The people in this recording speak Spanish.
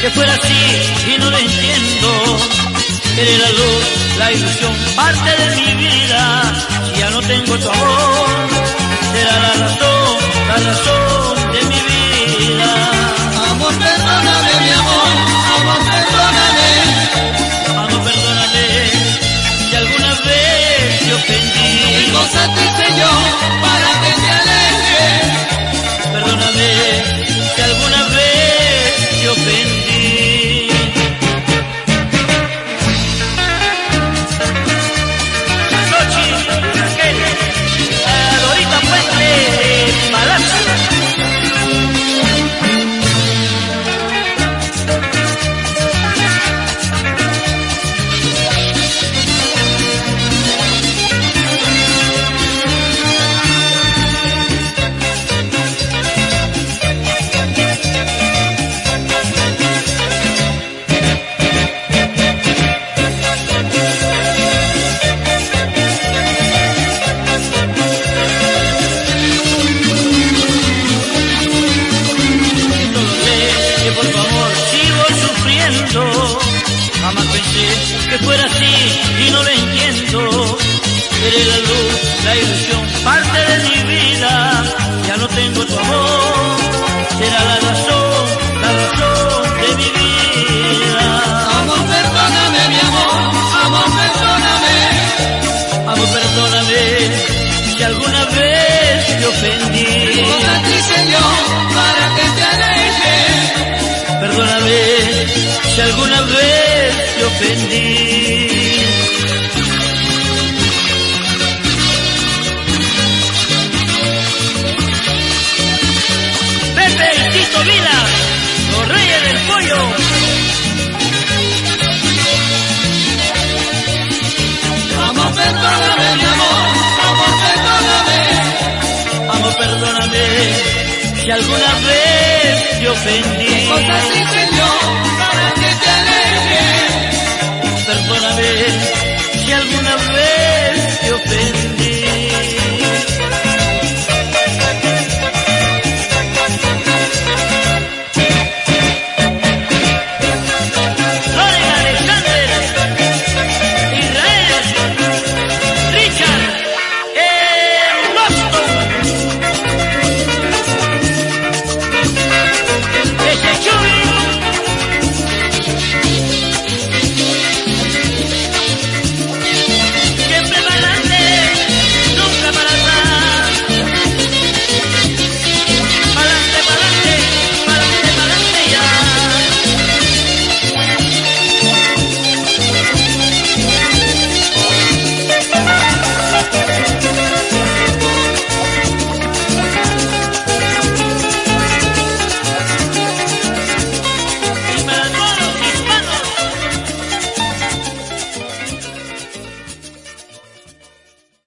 que fuera así y no lo entiendo. Eres la luz, la ilusión, parte de mi vida. Si ya no tengo tu amor, será la razón de mi vida. Amor, perdóname, mi amor, amor, perdóname. Amor, perdóname, si alguna vez te ofendí. ¿Qué cosa te hice yo para que te alejes? Perdóname, si alguna vez te ofendí. Sochi, Raquel, Dorita Puente, Palacio. Jamás pensé que fuera así y no lo entiendo. Eres la luz, la ilusión, parte de mi vida. Ya no tengo tu amor, será la razón de mi vida. Amor, perdóname, mi amor, amor, perdóname. Amor, perdóname, si alguna vez te ofendí. ¿Qué cosa te hice yo para que te alejes? Perdóname, si alguna vez te ofendí. Pepe y Tito Vila, los reyes del pollo. Amor, perdóname, mi amor, amor, perdóname. Amor, perdóname, si alguna vez te ofendí. ¿Qué cosa te hice yo